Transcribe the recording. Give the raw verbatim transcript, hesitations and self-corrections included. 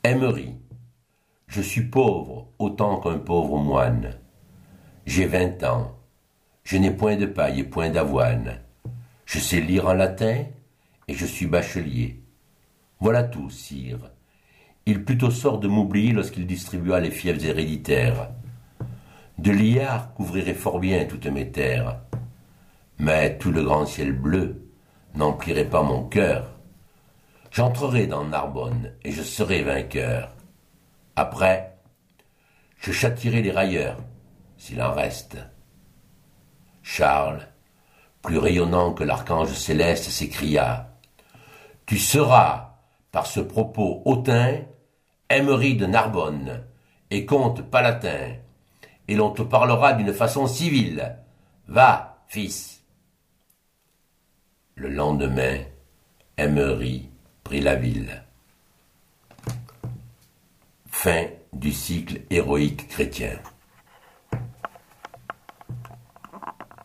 Aimerie. Je suis pauvre autant qu'un pauvre moine. J'ai vingt ans. Je n'ai point de paille et point d'avoine. Je sais lire en latin et je suis bachelier. Voilà tout, sire. Il plut au sort de m'oublier lorsqu'il distribua les fiefs héréditaires. De liards couvrirait fort bien toutes mes terres. Mais tout le grand ciel bleu n'emplirait pas mon cœur. J'entrerai dans Narbonne et je serai vainqueur. Après, je châtierai les railleurs, s'il en reste. Charles, plus rayonnant que l'archange céleste, s'écria: Tu seras, par ce propos hautain, Aimerie de Narbonne et comte palatin, et l'on te parlera d'une façon civile. Va, fils. Le lendemain, Aimerie prit la ville. Fin du cycle héroïque chrétien.